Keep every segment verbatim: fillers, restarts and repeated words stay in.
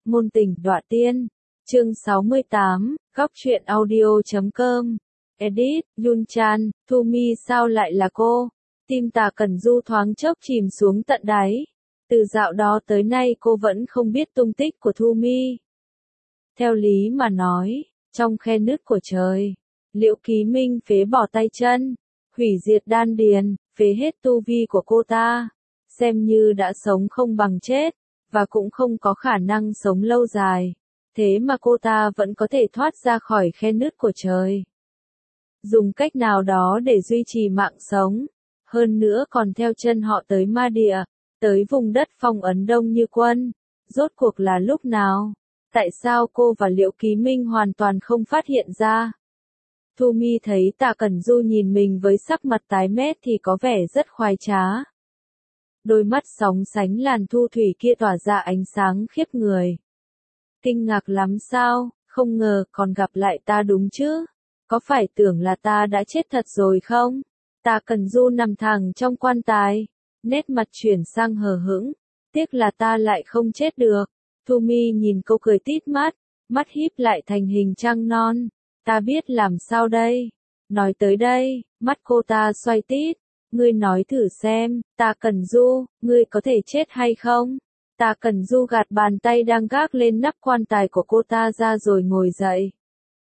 Ngôn tình đọa tiên. Chương sáu mươi tám, góc truyện audio chấm com. Edit, Yun Chan, Thu Mi sao lại là cô? Tim Tà Cẩn Du thoáng chốc chìm xuống tận đáy. Từ dạo đó tới nay cô vẫn không biết tung tích của Thu Mi. Theo lý mà nói, trong khe nứt của trời, Liễu Ký Minh phế bỏ tay chân, hủy diệt đan điền, phế hết tu vi của cô ta, xem như đã sống không bằng chết, và cũng không có khả năng sống lâu dài. Thế mà cô ta vẫn có thể thoát ra khỏi khe nứt của trời. Dùng cách nào đó để duy trì mạng sống, hơn nữa còn theo chân họ tới ma địa, tới vùng đất phong ấn Đông Như Quân. Rốt cuộc là lúc nào? Tại sao cô và Liễu Ký Minh hoàn toàn không phát hiện ra? Thu Mi thấy Tà Cẩn Du nhìn mình với sắc mặt tái mét thì có vẻ rất khoái trá. Đôi mắt sóng sánh làn thu thủy kia tỏa ra ánh sáng khiếp người. Kinh ngạc lắm sao, không ngờ còn gặp lại ta đúng chứ? Có phải tưởng là ta đã chết thật rồi không? Tà Cẩn Du nằm thẳng trong quan tài, nét mặt chuyển sang hờ hững. Tiếc là ta lại không chết được. Thu Mi nhìn cô cười tít mắt, mắt híp lại thành hình trăng non. Ta biết làm sao đây? Nói tới đây, mắt cô ta xoay tít. Ngươi nói thử xem, Tà Cẩn Du, ngươi có thể chết hay không? Tà Cẩn Du gạt bàn tay đang gác lên nắp quan tài của cô ta ra rồi ngồi dậy.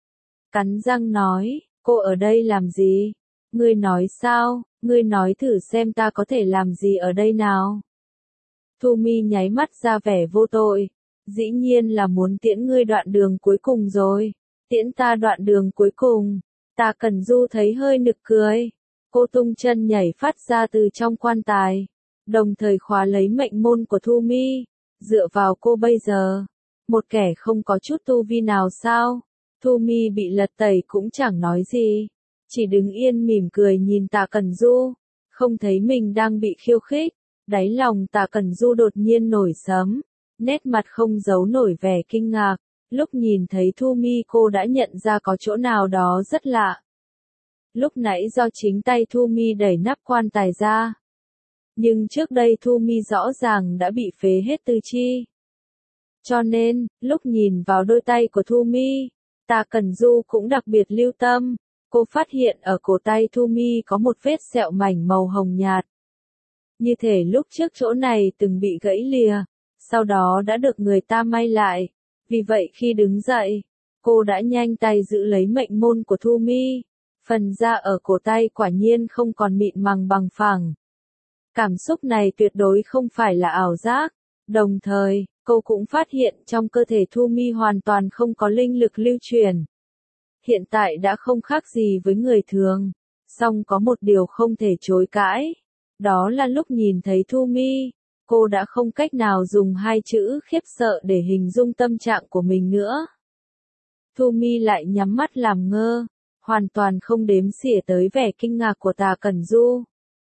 Cắn răng nói, cô ở đây làm gì? Ngươi nói sao? Ngươi nói thử xem ta có thể làm gì ở đây nào? Thu Mi nháy mắt ra vẻ vô tội. Dĩ nhiên là muốn tiễn ngươi đoạn đường cuối cùng rồi. Tiễn ta đoạn đường cuối cùng. Tà Cẩn Du thấy hơi nực cười. Cô tung chân nhảy phát ra từ trong quan tài, đồng thời khóa lấy mệnh môn của Thu Mi. Dựa vào cô bây giờ, một kẻ không có chút tu vi nào sao? Thu Mi bị lật tẩy cũng chẳng nói gì, chỉ đứng yên mỉm cười nhìn Tà Cẩn Du, không thấy mình đang bị khiêu khích. Đáy lòng Tà Cẩn Du đột nhiên nổi sấm, nét mặt không giấu nổi vẻ kinh ngạc. Lúc nhìn thấy Thu Mi cô đã nhận ra có chỗ nào đó rất lạ. Lúc nãy do chính tay Thu Mi đẩy nắp quan tài ra. Nhưng trước đây Thu Mi rõ ràng đã bị phế hết tư chi. Cho nên, lúc nhìn vào đôi tay của Thu Mi, Tà Cẩn Du cũng đặc biệt lưu tâm. Cô phát hiện ở cổ tay Thu Mi có một vết sẹo mảnh màu hồng nhạt. Như thể lúc trước chỗ này từng bị gãy lìa, sau đó đã được người ta may lại. Vì vậy khi đứng dậy, cô đã nhanh tay giữ lấy mệnh môn của Thu Mi. Phần da ở cổ tay quả nhiên không còn mịn màng bằng phẳng. Cảm xúc này tuyệt đối không phải là ảo giác. Đồng thời, cô cũng phát hiện trong cơ thể Thu Mi hoàn toàn không có linh lực lưu truyền. Hiện tại đã không khác gì với người thường. Song có một điều không thể chối cãi. Đó là lúc nhìn thấy Thu Mi, cô đã không cách nào dùng hai chữ khiếp sợ để hình dung tâm trạng của mình nữa. Thu Mi lại nhắm mắt làm ngơ, hoàn toàn không đếm xỉa tới vẻ kinh ngạc của Tà Cẩn Du.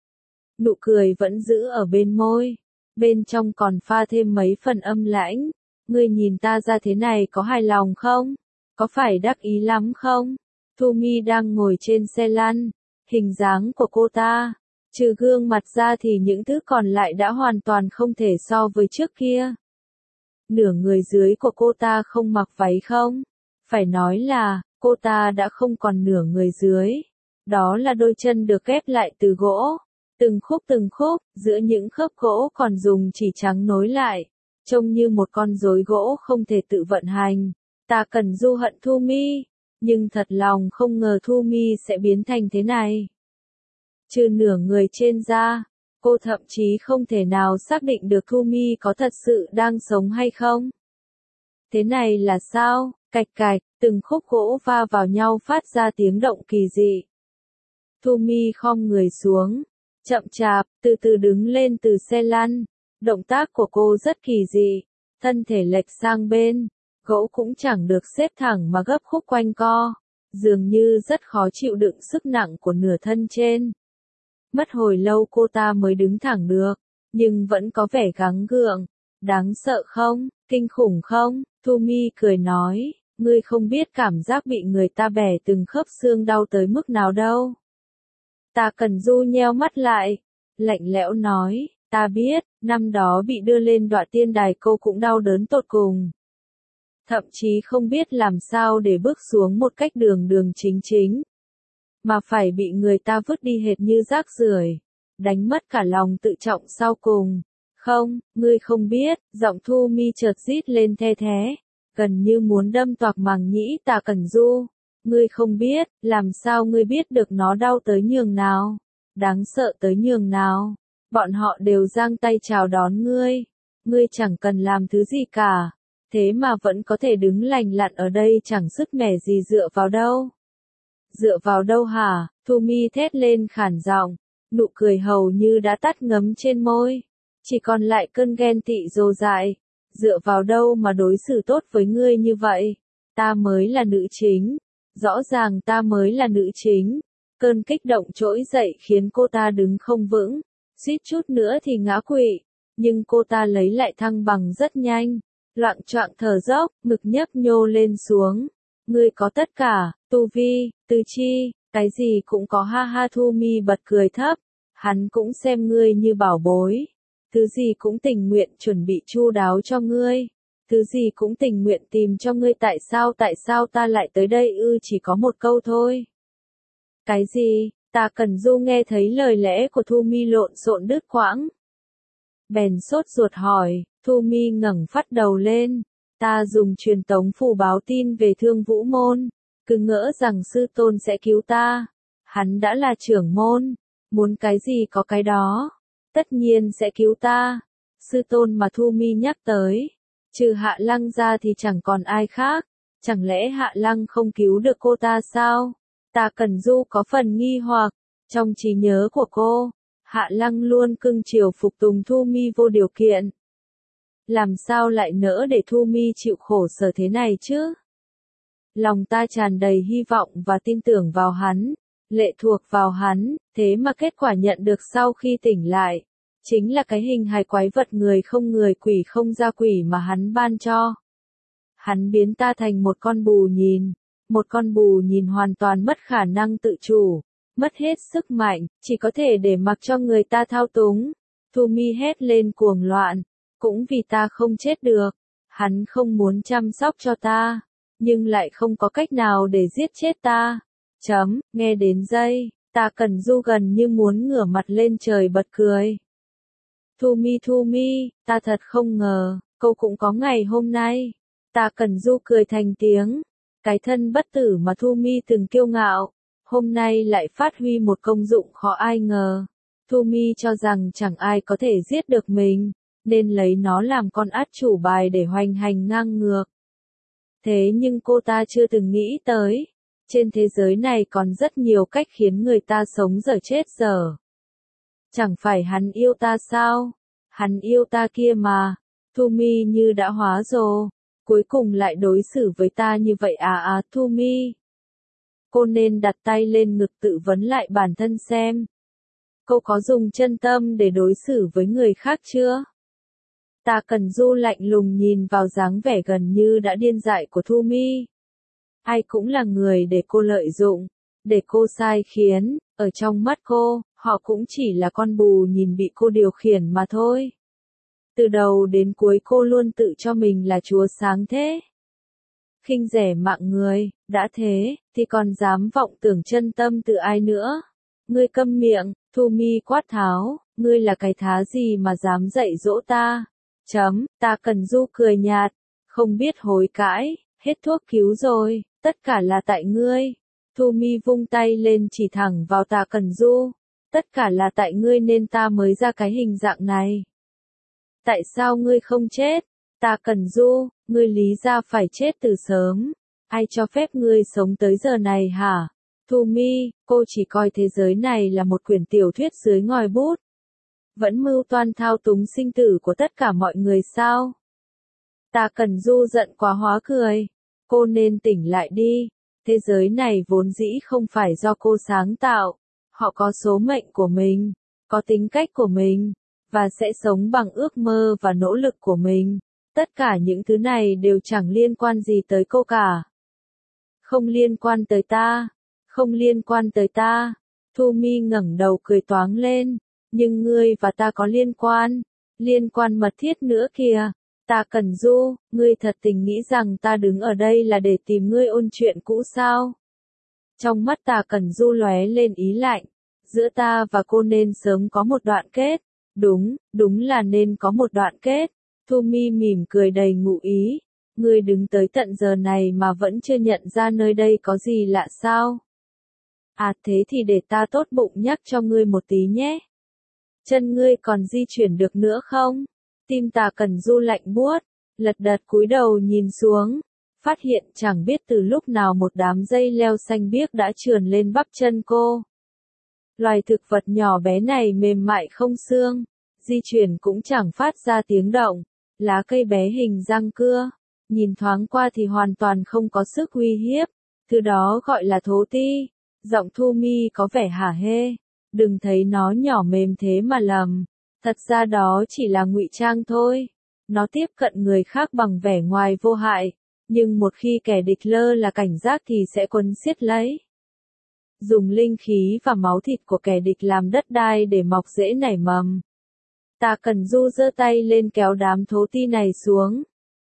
Nụ cười vẫn giữ ở bên môi, bên trong còn pha thêm mấy phần âm lãnh. Ngươi nhìn ta ra thế này có hài lòng không? Có phải đắc ý lắm không? Thu Mi đang ngồi trên xe lăn, hình dáng của cô ta, trừ gương mặt ra thì những thứ còn lại đã hoàn toàn không thể so với trước kia. Nửa người dưới của cô ta không mặc váy không? Phải nói là, cô ta đã không còn nửa người dưới. Đó là đôi chân được ghép lại từ gỗ. Từng khúc từng khúc, giữa những khớp gỗ còn dùng chỉ trắng nối lại. Trông như một con rối gỗ không thể tự vận hành. Tà Cẩn Du hận Thu Mi, nhưng thật lòng không ngờ Thu Mi sẽ biến thành thế này. Trừ nửa người trên da, cô thậm chí không thể nào xác định được Thu Mi có thật sự đang sống hay không. Thế này là sao? Cạch cạch, từng khúc gỗ va vào nhau phát ra tiếng động kỳ dị. Thu Mi khom người xuống, chậm chạp, từ từ đứng lên từ xe lăn. Động tác của cô rất kỳ dị, thân thể lệch sang bên, gỗ cũng chẳng được xếp thẳng mà gấp khúc quanh co, dường như rất khó chịu đựng sức nặng của nửa thân trên. Mất hồi lâu cô ta mới đứng thẳng được, nhưng vẫn có vẻ gắng gượng. Đáng sợ không? Kinh khủng không? Thu Mi cười nói, ngươi không biết cảm giác bị người ta bẻ từng khớp xương đau tới mức nào đâu. Tà Cẩn Du nheo mắt lại, lạnh lẽo nói, ta biết, năm đó bị đưa lên Đọa Tiên Đài cô cũng đau đớn tột cùng. thậm chí không biết làm sao để bước xuống một cách đường đường chính chính, mà phải bị người ta vứt đi hệt như rác rưởi, đánh mất cả lòng tự trọng sau cùng. Không, ngươi không biết, giọng Thu Mi chợt rít lên the thé, gần như muốn đâm toạc màng nhĩ Tả Cẩn Du. Ngươi không biết, làm sao ngươi biết được nó đau tới nhường nào, đáng sợ tới nhường nào. Bọn họ đều giang tay chào đón ngươi, ngươi chẳng cần làm thứ gì cả, thế mà vẫn có thể đứng lành lặn ở đây chẳng sứt mẻ gì, dựa vào đâu? Dựa vào đâu hả? Thu Mi thét lên khản giọng, nụ cười hầu như đã tắt ngấm trên môi, chỉ còn lại cơn ghen tị dồ dại. Dựa vào đâu mà đối xử tốt với ngươi như vậy? Ta mới là nữ chính, rõ ràng ta mới là nữ chính. Cơn kích động trỗi dậy khiến cô ta đứng không vững, suýt chút nữa thì ngã quỵ, nhưng cô ta lấy lại thăng bằng rất nhanh, loạng choạng thở dốc, ngực nhấp nhô lên xuống. Ngươi có tất cả, tu vi, tư chi, cái gì cũng có, ha ha. Thu Mi bật cười thấp, hắn cũng xem ngươi như bảo bối, thứ gì cũng tình nguyện chuẩn bị chu đáo cho ngươi, thứ gì cũng tình nguyện tìm cho ngươi. Tại sao, tại sao ta lại tới đây ư? Chỉ có một câu thôi. Cái gì? Tả Cẩn Du nghe thấy lời lẽ của Thu Mi lộn xộn đứt quãng, bèn sốt ruột hỏi. Thu Mi ngẩng phát đầu lên, ta dùng truyền tống phù báo tin về Thương Vũ môn, cứ ngỡ rằng sư tôn sẽ cứu ta. Hắn đã là trưởng môn, muốn cái gì có cái đó, tất nhiên sẽ cứu ta. Sư tôn mà Thu Mi nhắc tới, trừ Hạ Lăng ra thì chẳng còn ai khác, chẳng lẽ Hạ Lăng không cứu được cô ta sao? Tả Cẩn Du có phần nghi hoặc, trong trí nhớ của cô, Hạ Lăng luôn cưng chiều phục tùng Thu Mi vô điều kiện. Làm sao lại nỡ để Thu Mi chịu khổ sở thế này chứ? Lòng ta tràn đầy hy vọng và tin tưởng vào hắn, lệ thuộc vào hắn, thế mà kết quả nhận được sau khi tỉnh lại, chính là cái hình hài quái vật người không người quỷ không ra quỷ mà hắn ban cho. Hắn biến ta thành một con bù nhìn, một con bù nhìn hoàn toàn mất khả năng tự chủ, mất hết sức mạnh, chỉ có thể để mặc cho người ta thao túng. Thu Mi hét lên cuồng loạn, cũng vì ta không chết được, hắn không muốn chăm sóc cho ta, nhưng lại không có cách nào để giết chết ta. Chấm, nghe đến đây, Tả Cẩn Du gần như muốn ngửa mặt lên trời bật cười. Thu Mi, Thu Mi, ta thật không ngờ, cô cũng có ngày hôm nay. Tả Cẩn Du cười thành tiếng, cái thân bất tử mà Thu Mi từng kiêu ngạo, hôm nay lại phát huy một công dụng khó ai ngờ. Thu Mi cho rằng chẳng ai có thể giết được mình, nên lấy nó làm con át chủ bài để hoành hành ngang ngược. Thế nhưng cô ta chưa từng nghĩ tới, trên thế giới này còn rất nhiều cách khiến người ta sống dở chết dở. Chẳng phải hắn yêu ta sao? Hắn yêu ta kia mà. Thu Mi như đã hóa rồ, cuối cùng lại đối xử với ta như vậy à à. Thu Mi, cô nên đặt tay lên ngực tự vấn lại bản thân xem. Cô có dùng chân tâm để đối xử với người khác chưa? Tả Cẩn Du lạnh lùng nhìn vào dáng vẻ gần như đã điên dại của Thu Mi. Ai cũng là người để cô lợi dụng, để cô sai khiến, ở trong mắt cô, họ cũng chỉ là con bù nhìn bị cô điều khiển mà thôi. Từ đầu đến cuối cô luôn tự cho mình là chúa sáng thế. Khinh rẻ mạng người, đã thế, thì còn dám vọng tưởng chân tâm từ ai nữa. Ngươi câm miệng, Thu Mi quát tháo, ngươi là cái thá gì mà dám dạy dỗ ta? Chấm, Tả Cẩn Du cười nhạt, không biết hối cãi, hết thuốc cứu rồi, tất cả là tại ngươi. Thu Mi vung tay lên chỉ thẳng vào Tả Cẩn Du, tất cả là tại ngươi nên ta mới ra cái hình dạng này. Tại sao ngươi không chết? Tả Cẩn Du, ngươi lý ra phải chết từ sớm, ai cho phép ngươi sống tới giờ này hả? Thu Mi, cô chỉ coi thế giới này là một quyển tiểu thuyết dưới ngòi bút, vẫn mưu toan thao túng sinh tử của tất cả mọi người sao? Tả Cẩn Du giận quá hóa cười, cô nên tỉnh lại đi, thế giới này vốn dĩ không phải do cô sáng tạo, họ có số mệnh của mình, có tính cách của mình, và sẽ sống bằng ước mơ và nỗ lực của mình, tất cả những thứ này đều chẳng liên quan gì tới cô cả. Không liên quan tới ta, không liên quan tới ta. Thu Mi ngẩng đầu cười toáng lên, nhưng ngươi và ta có liên quan, liên quan mật thiết nữa kìa. Tà Cẩn Du, ngươi thật tình nghĩ rằng ta đứng ở đây là để tìm ngươi ôn chuyện cũ sao? Trong mắt Tà Cẩn Du lóe lên ý lạnh, giữa ta và cô nên sớm có một đoạn kết. Đúng, đúng là nên có một đoạn kết. Thu Mi mỉm cười đầy ngụ ý. Ngươi đứng tới tận giờ này mà vẫn chưa nhận ra nơi đây có gì lạ sao? À thế thì để ta tốt bụng nhắc cho ngươi một tí nhé. Chân ngươi còn di chuyển được nữa không? Tim Tà Cẩn Du lạnh buốt, lật đật cúi đầu nhìn xuống, phát hiện chẳng biết từ lúc nào một đám dây leo xanh biếc đã trườn lên bắp chân cô. Loài thực vật nhỏ bé này mềm mại không xương, di chuyển cũng chẳng phát ra tiếng động, lá cây bé hình răng cưa, nhìn thoáng qua thì hoàn toàn không có sức uy hiếp, thứ đó gọi là thố ti. Giọng Thu Mi có vẻ hả hê, đừng thấy nó nhỏ mềm thế mà lầm, thật ra đó chỉ là ngụy trang thôi. Nó tiếp cận người khác bằng vẻ ngoài vô hại, nhưng một khi kẻ địch lơ là cảnh giác thì sẽ quấn siết lấy. Dùng linh khí và máu thịt của kẻ địch làm đất đai để mọc rễ nảy mầm. Tà Cẩn Du giơ tay lên kéo đám thố ti này xuống.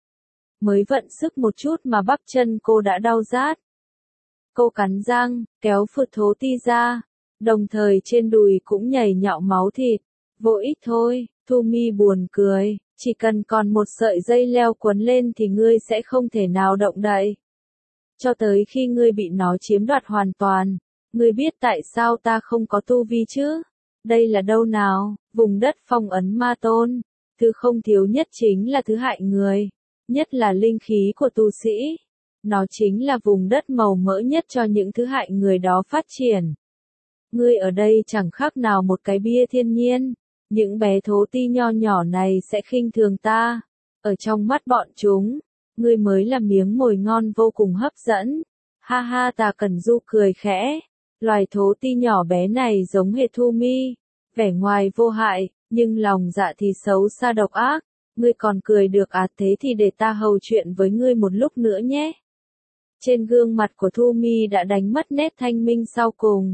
Mới vận sức một chút mà bắp chân cô đã đau rát. Cô cắn răng, kéo phượt thố ti ra, đồng thời trên đùi cũng nhảy nhọ máu thịt. Vô ích thôi, Thu Mi buồn cười, chỉ cần còn một sợi dây leo quấn lên thì ngươi sẽ không thể nào động đậy. Cho tới khi ngươi bị nó chiếm đoạt hoàn toàn, ngươi biết tại sao ta không có tu vi chứ? Đây là đâu nào? Vùng đất phong ấn ma tôn. Thứ không thiếu nhất chính là thứ hại người, nhất là linh khí của tu sĩ. Nó chính là vùng đất màu mỡ nhất cho những thứ hại người đó phát triển. Ngươi ở đây chẳng khác nào một cái bia thiên nhiên. Những bé thố ti nho nhỏ này sẽ khinh thường ta. Ở trong mắt bọn chúng, ngươi mới là miếng mồi ngon vô cùng hấp dẫn. Ha ha, Tà Cẩn Du cười khẽ. Loài thố ti nhỏ bé này giống hệt Thu Mi, vẻ ngoài vô hại, nhưng lòng dạ thì xấu xa độc ác. Ngươi còn cười được à, thế thì để ta hầu chuyện với ngươi một lúc nữa nhé. Trên gương mặt của Thu Mi đã đánh mất nét thanh minh sau cùng.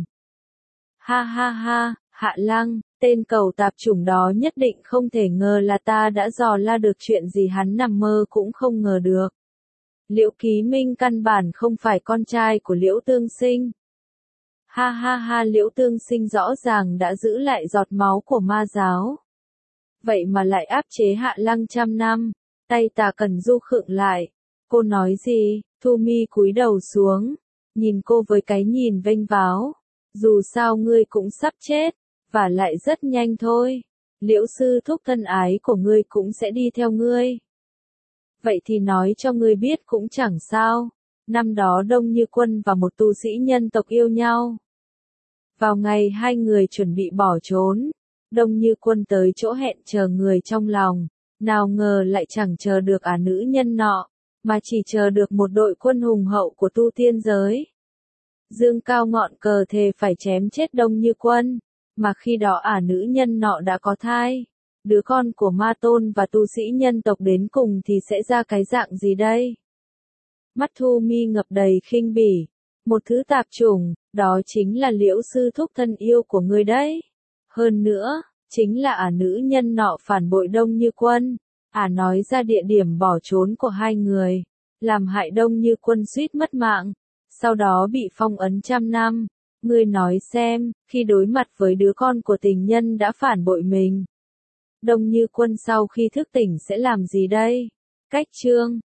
Ha ha ha, Hạ Lăng, tên cẩu tạp chủng đó nhất định không thể ngờ là ta đã dò la được chuyện gì hắn nằm mơ cũng không ngờ được. Liễu Ký Minh căn bản không phải con trai của Liễu Tương Sinh. Ha ha ha, Liễu Tương Sinh rõ ràng đã giữ lại giọt máu của ma giáo. Vậy mà lại áp chế Hạ Lăng trăm năm, tay Tà Cẩn Du khựng lại. Cô nói gì? Thu Mi cúi đầu xuống, nhìn cô với cái nhìn vênh váo. Dù sao ngươi cũng sắp chết, và lại rất nhanh thôi. Liễu sư thúc thân ái của ngươi cũng sẽ đi theo ngươi. Vậy thì nói cho ngươi biết cũng chẳng sao. Năm đó Đông Như Quân và một tu sĩ nhân tộc yêu nhau. Vào ngày hai người chuẩn bị bỏ trốn, Đông Như Quân tới chỗ hẹn chờ người trong lòng. Nào ngờ lại chẳng chờ được ả nữ nhân nọ, mà chỉ chờ được một đội quân hùng hậu của tu tiên giới. Dương cao ngọn cờ thề phải chém chết Đông Như Quân, mà khi đó ả nữ nhân nọ đã có thai. Đứa con của ma tôn và tu sĩ nhân tộc đến cùng thì sẽ ra cái dạng gì đây? Mắt Thu Mi ngập đầy khinh bỉ. Một thứ tạp chủng, đó chính là Liễu sư thúc thân yêu của ngươi đấy. Hơn nữa, chính là ả nữ nhân nọ phản bội Đông Như Quân. Ả nói ra địa điểm bỏ trốn của hai người, làm hại Đông Như Quân suýt mất mạng, sau đó bị phong ấn trăm năm. Ngươi nói xem, khi đối mặt với đứa con của tình nhân đã phản bội mình, Đông Như Quân sau khi thức tỉnh sẽ làm gì đây? Cách chương